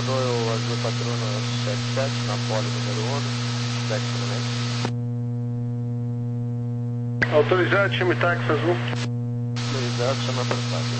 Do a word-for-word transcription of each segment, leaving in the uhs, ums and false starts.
Salvador, o Azul Patrono sete sete, na pole número um, sete km. Autorizado, chame táxi Azul. Autorizado, chama para o táxi.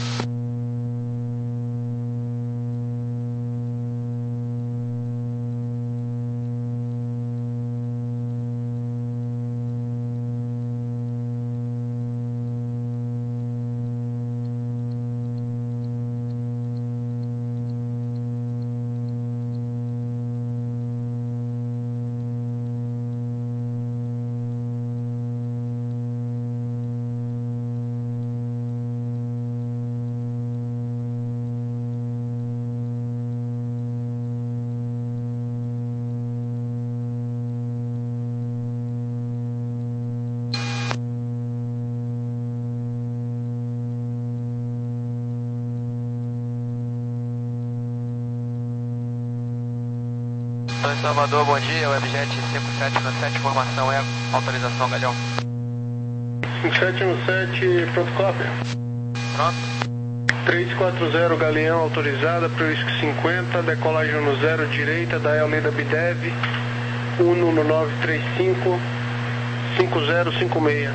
Em Salvador, bom dia, Webjet cinco sete um sete, informação é autorização, Galhão. cinco sete um sete, pronto, cópia. Pronto? três quatro zero, Galeão, autorizada, para o Whisky cinquenta, decolagem no zero, direita, da Leda Bidev, um no nove três cinco, cinco zero cinco seis.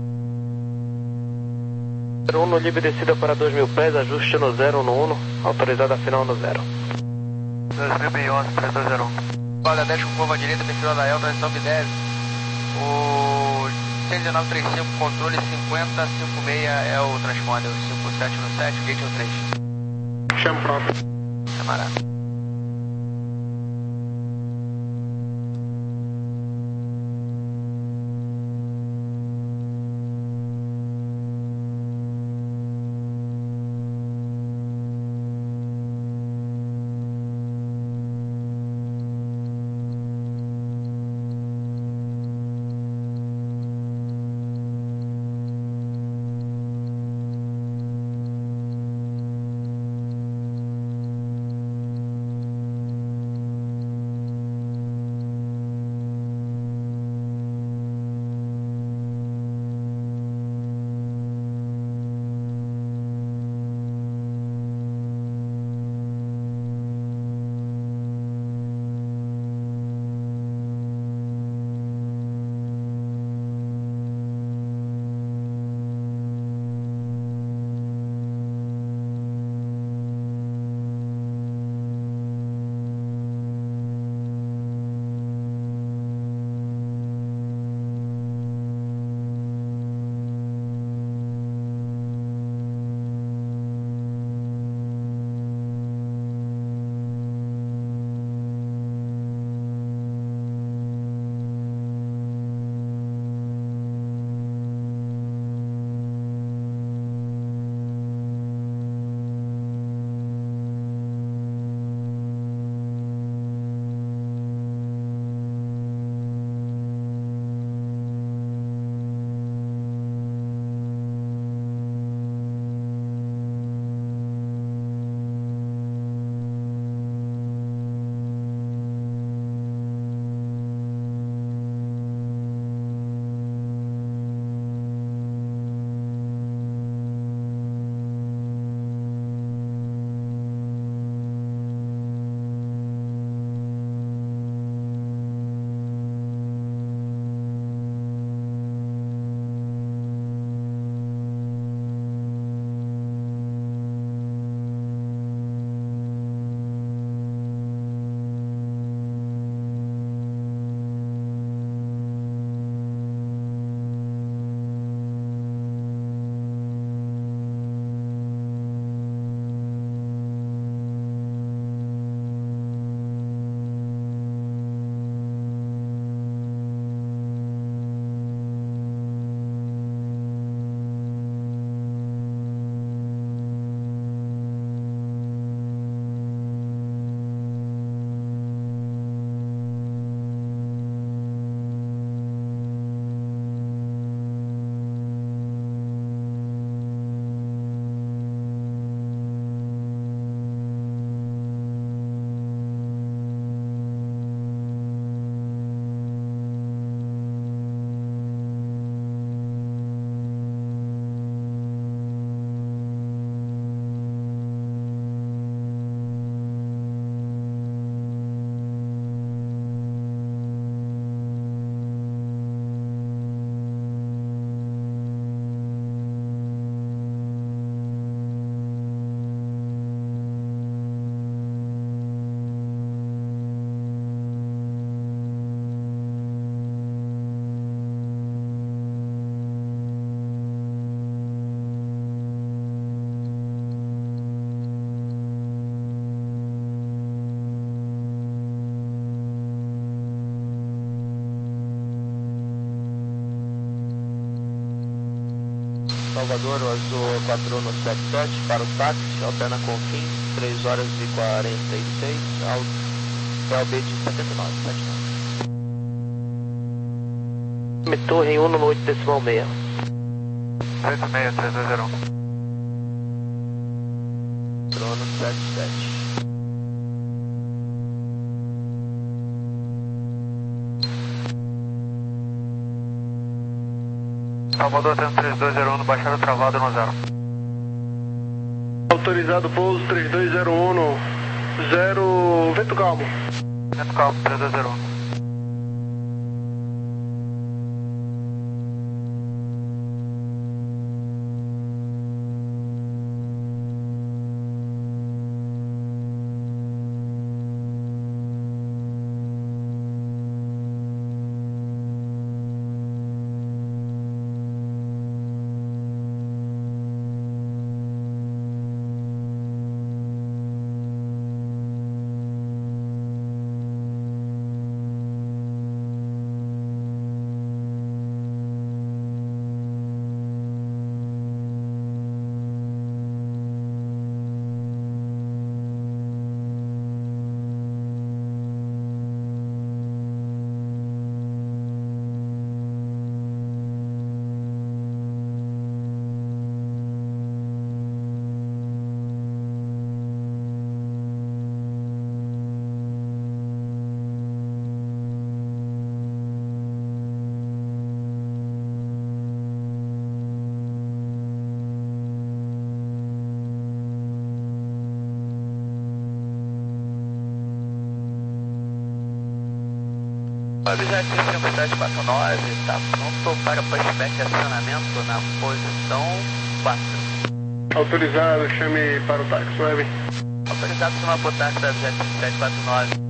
um no livre descida para dois mil pés, ajuste no zero no um, autorizada final no zero. dois mil e onze, três dois zero um. Olha, dez com curva direita, perfil da El, transição Bidev. O seis nove três cinco, controle cinquenta cinquenta e seis é o transponder, o cinco sete um sete, gate um três. Chama próprio. Camarada. Salvador, o Azul quatro um sete sete, para o táxi, alterna Confins, três horas e quarenta e seis, ao P L B de setenta e nove, setenta e nove. Torre em um no oito decimal meia. oito seis, três dois zero um. Trono sete sete. Salvador tendo três dois zero um no baixado travado no zero. Autorizado pouso três dois zero um no zero, vento calmo. Vento calmo, três dois zero um. Objeto cinco sete quatro nove está pronto para pushback de acionamento na posição quatro. Autorizado, chame para o táxi, web. Autorizado chamar para o táxi da objeto cinco sete quatro nove.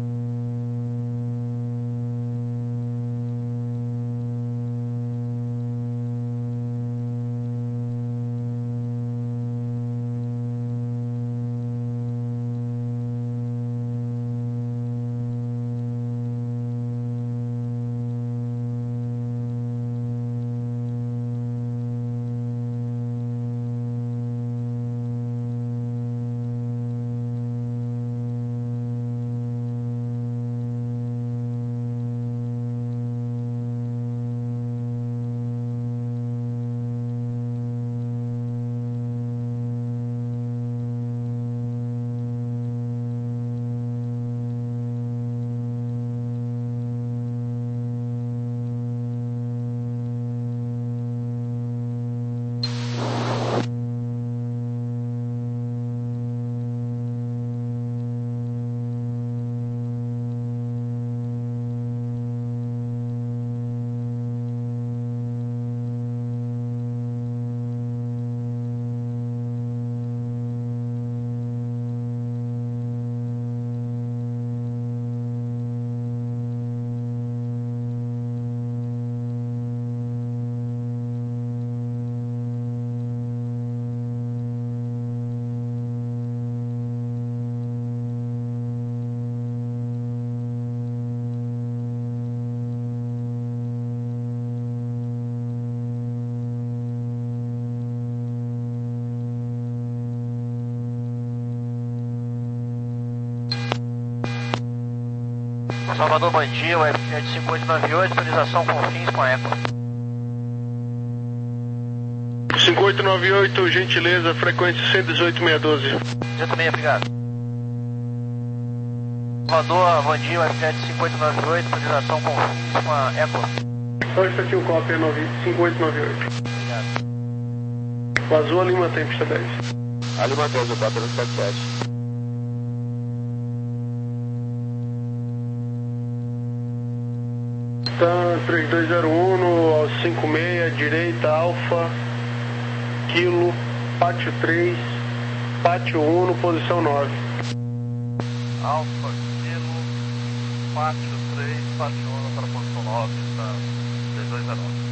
Salvador Bandia, U F J cinco oito nove oito, autorização com fins com eco. cinco oito nove oito, gentileza, frequência cento e dezoito mil seiscentos e doze. cento e seis, obrigado. Salvador Bandia, U F J cinco oito nove oito, autorização com fins com a eco. Só estatiu cópia cinco oito nove oito. Obrigado. O Azul, a Lima tem pista dez. A Lima dez, o quatro um sete sete. três dois zero um no cinco seis, direita, Alfa, Kilo, Pátio três, Pátio um no posição nove. Alfa, Kilo, Pátio três, Pátio um para a posição nove, está três dois zero um.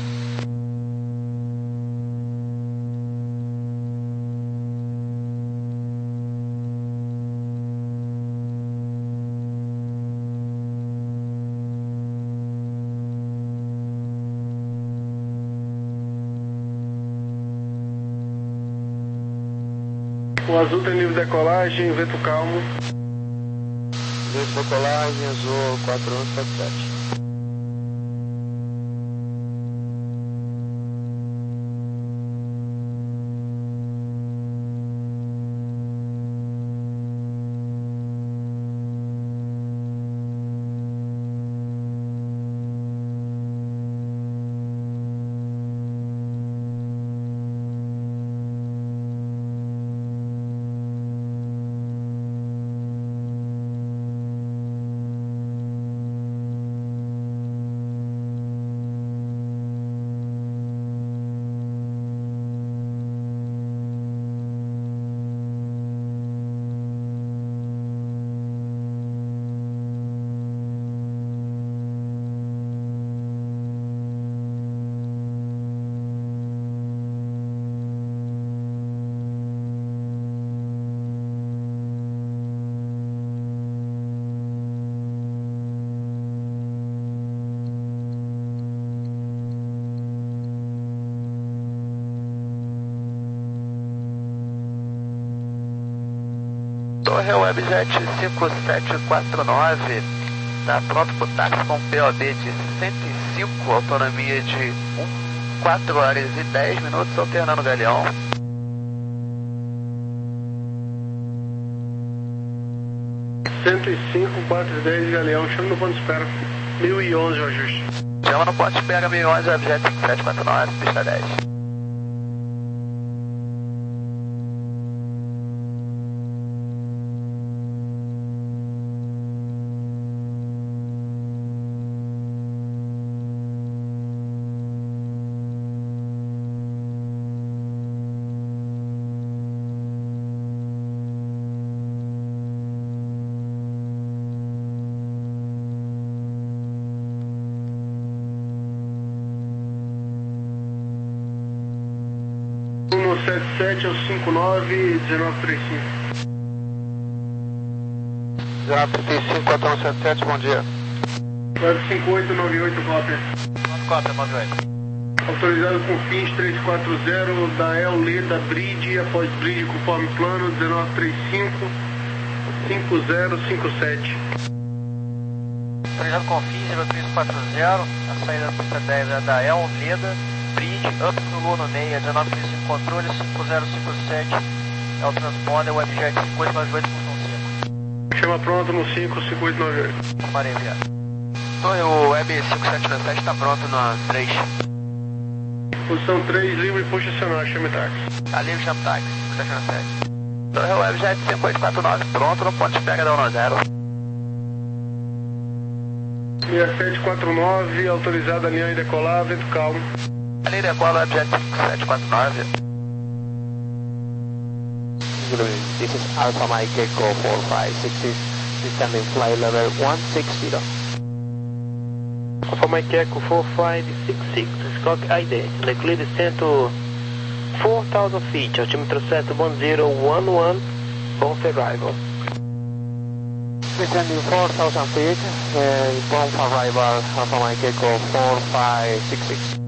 O azul tem livre decolagem, vento calmo. Livre decolagem, azul quatro um sete sete. Torre Webjet cinco sete quatro nove, está pronto para o táxi com P O B de cento e cinco, autonomia de quatro horas e dez minutos, alternando o Galeão. cento e cinco, quatro e dez, Galeão, chama no ponto de espera. mil e onze o ajuste. Chama no ponto de espera mil e onze, Webjet cinco sete quatro nove, pista dez. um sete sete ao cinco nove, dezenove trinta e cinco. dezenove trinta e cinco, quatro um sete sete, bom dia. quatro cinco oito nove oito, cópia. Cópia, nove oito. Autorizado com fins três quatro zero da El Leda Bridge, após Bridge conforme plano, dezenove trinta e cinco, cinco zero cinco sete. Autorizado com fins três quatro zero, a saída da pista dez é da El Leda Bridge, up no Lua no meia, dezenove trinta e cinco, controle cinco zero cinco sete, é o transponder, Webjet cinco oito nove oito, função cinco. Chama pronto no cinco cinco oito nove oito. Parei, viado. Torre, o Web cinco sete sete está pronto na três. Posição três, livre e posicionar, chame táxi. Tá livre, chama táxi, cinco sete sete. Torre, Webjet cinco oito quatro nove, pronto no ponto de pega da um zero. seis sete quatro nove, autorizado a alinhar e decolar, vento calmo. Ali decola, Webjet cinco sete quatro nove. This is Alpha Mike Echo four five six six, descending flight level one six zero. Alpha Mike Echo four five six six, Scott I D, declare descent to four thousand feet, altimeter set one zero one one, both arrival. Descending four thousand feet, uh, inform arrival, Alpha Mike Echo four five six six.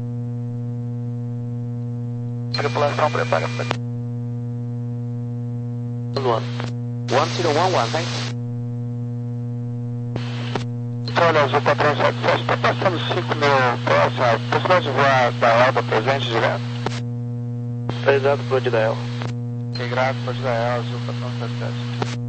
Tripulação prepara para one. one zero one one, thanks. Olha, Azul quatro um sete sete, está passando cinco mil próximo, possibilidade de voar da Elba presente direto? Autorizado por Didael. Ok, grato, pode dar Elba, Azul quatro um sete sete.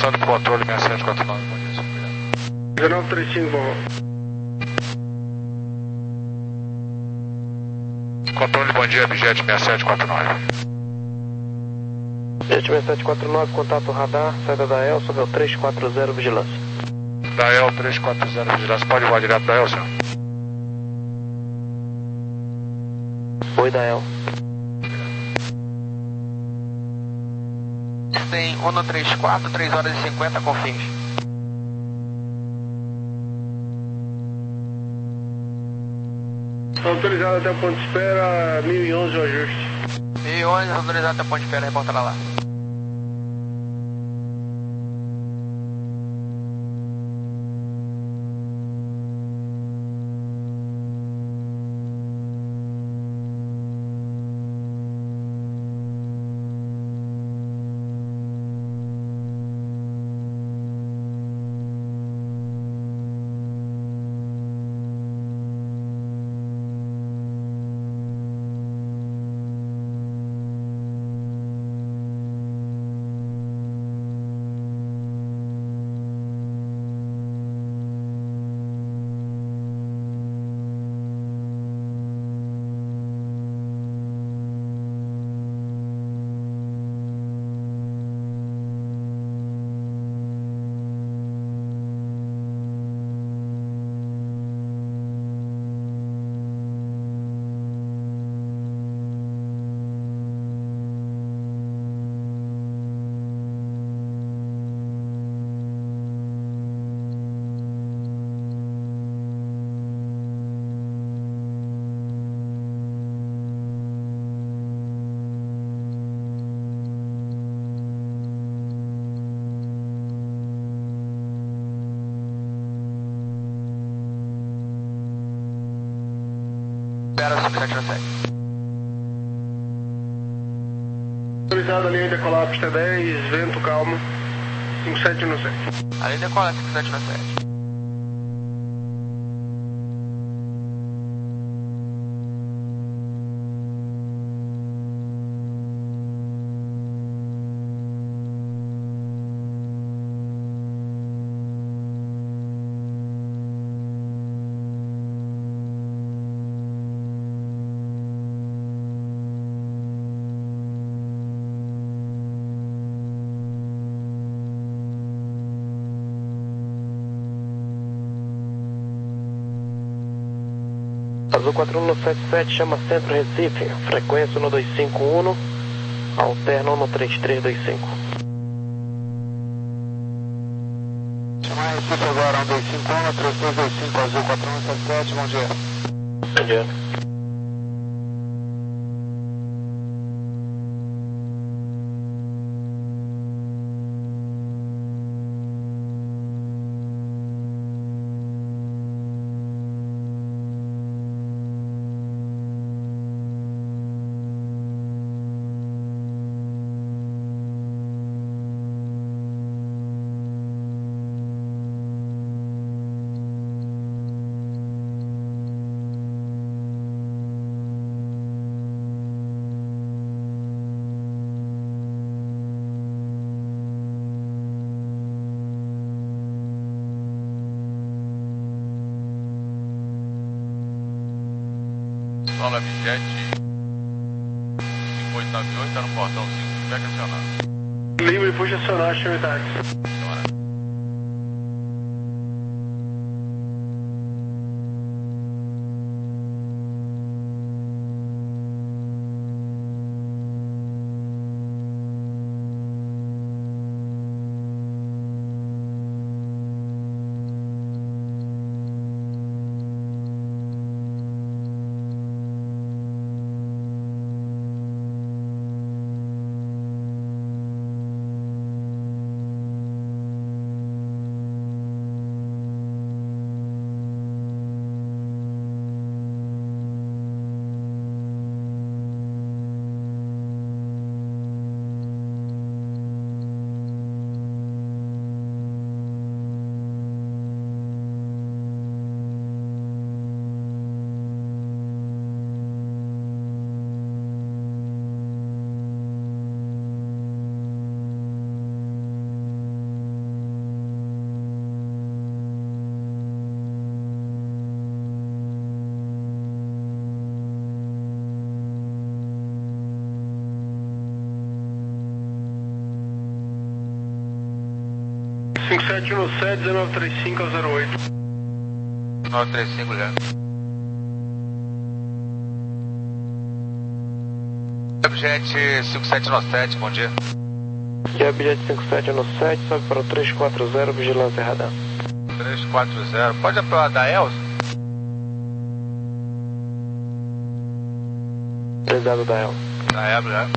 passando pro controle seis sete quatro nove, bom dia, obrigado. dezenove trinta e cinco, bom. Controle, bom dia, Jet seis sete quatro nove. Jet seis sete quatro nove, contato radar, saída da El, sobre o três quatro zero, vigilância. Da El, três quatro zero, vigilância, pode voar direto da El, senhor? Oi, da El. Tem um três quatro, três horas e cinquenta, confins. Autorizado até o ponto de espera, mil e onze o ajuste. mil e onze, autorizado até ponto de espera, reportará lá. Espera cinco sete sete. Autorizado a linha de decolar pista dez, vento calmo, cinco sete um sete. Ali decola cinco sete sete. Azul quatro um sete sete, chama Centro Recife, frequência um dois cinco um, alterna um três três dois cinco. Chamar Recife agora, um dois cinco um, três três dois cinco, Azul quatro um sete sete, bom dia. Bom dia. Sola Jet cinco oito nove oito, está no portão cinco, fecha acionado. Livre, puxa acionar, chame táxi. cinco sete um sete, dezenove trinta e cinco ao zero oito. nove três cinco, já. Jet cinco sete um sete, bom dia. Jet cinco sete um sete, sobe para o três quatro zero, vigilância radar. três quatro zero, pode apelar da Elsa? Prezado da Elsa. Da Elsa, já.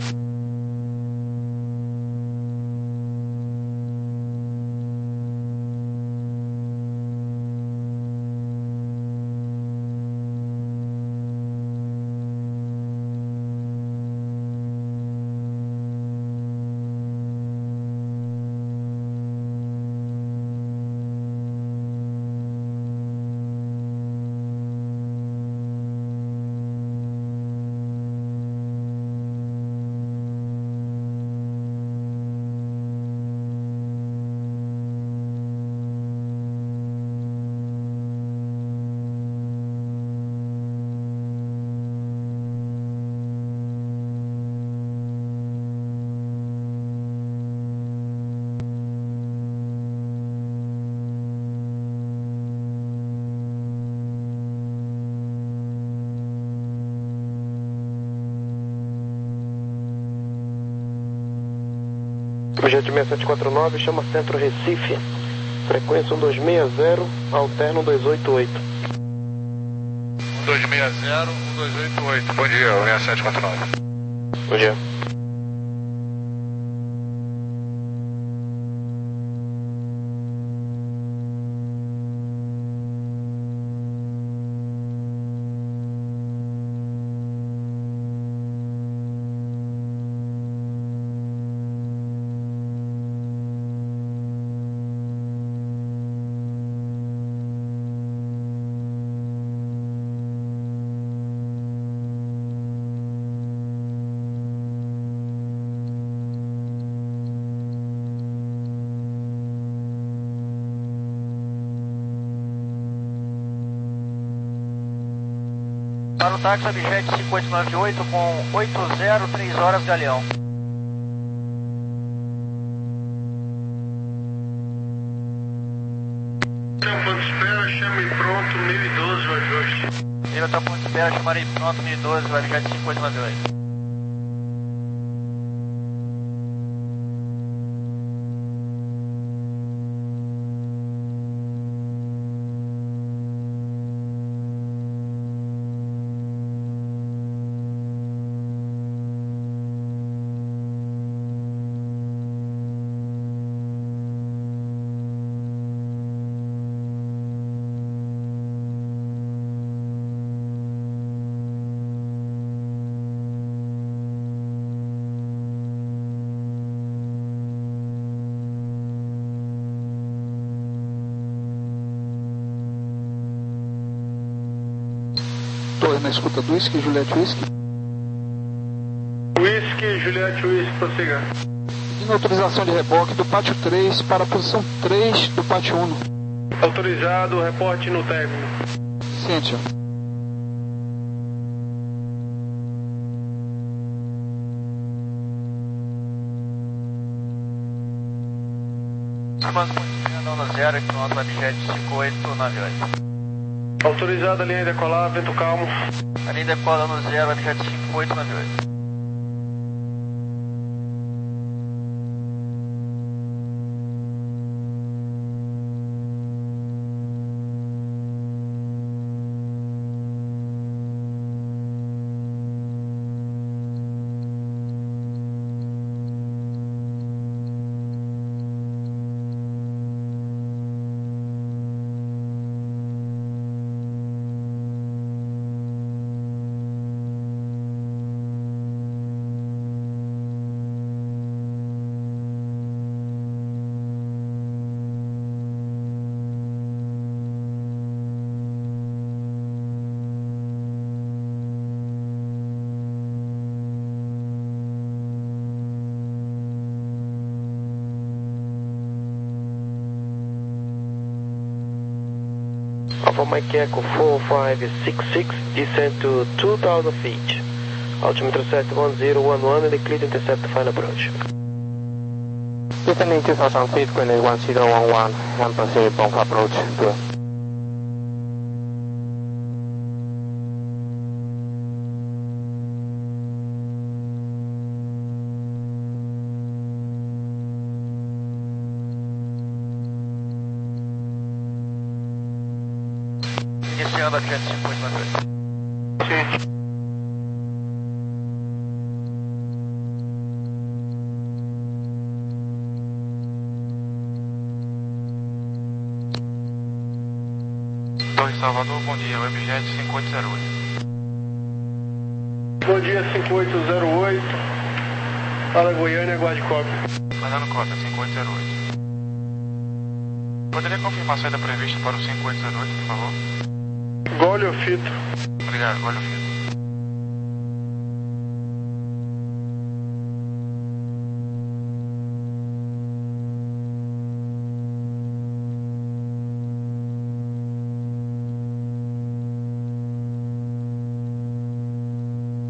Jet seis sete quatro nove, chama Centro Recife. Frequência um dois seis zero, alterno dois oito oito. um dois seis zero, um dois oito oito. Bom dia, seis sete quatro nove. Bom dia. Para o táxi Objet cinco oito nove oito com oito zero três horas Galeão. Ponto de espera, chama em pronto, mil e doze o ajuste. Ele está ponto de espera, chamarei pronto, mil e doze, o Objet cinco oito nove oito. Torre na escuta do Whisky, Juliette Whisky. Whisky, Juliette Whisky, prossiga. Pedindo autorização de reboque do pátio três para a posição três do pátio um. Autorizado, reporte no término. Ciente. Comando no zero, aqui no alto Objet cinco oito nove oito. Autorizado a linha decolar, vento calmo. A linha decola no zero, Objet cinco oito nove oito. Alpha Mike Echo four five six six, descend to two thousand feet. Altimeter set one zero one one and the clear intercept final approach. Descending two thousand feet, Greenwich one zero one one, and proceed bump approach to Iniciando a trezentos e cinquenta e dois. Sim. Torre Salvador, bom dia, Webjet cinco oito zero oito. Bom dia, cinco oito zero oito. Fala Goiânia, aguarde cópia. Mandando cópia, cinco oito zero oito. Poderia confirmar a saída prevista para o cinco oito zero oito, por favor? Gole ou fito? Obrigado, olha o fio.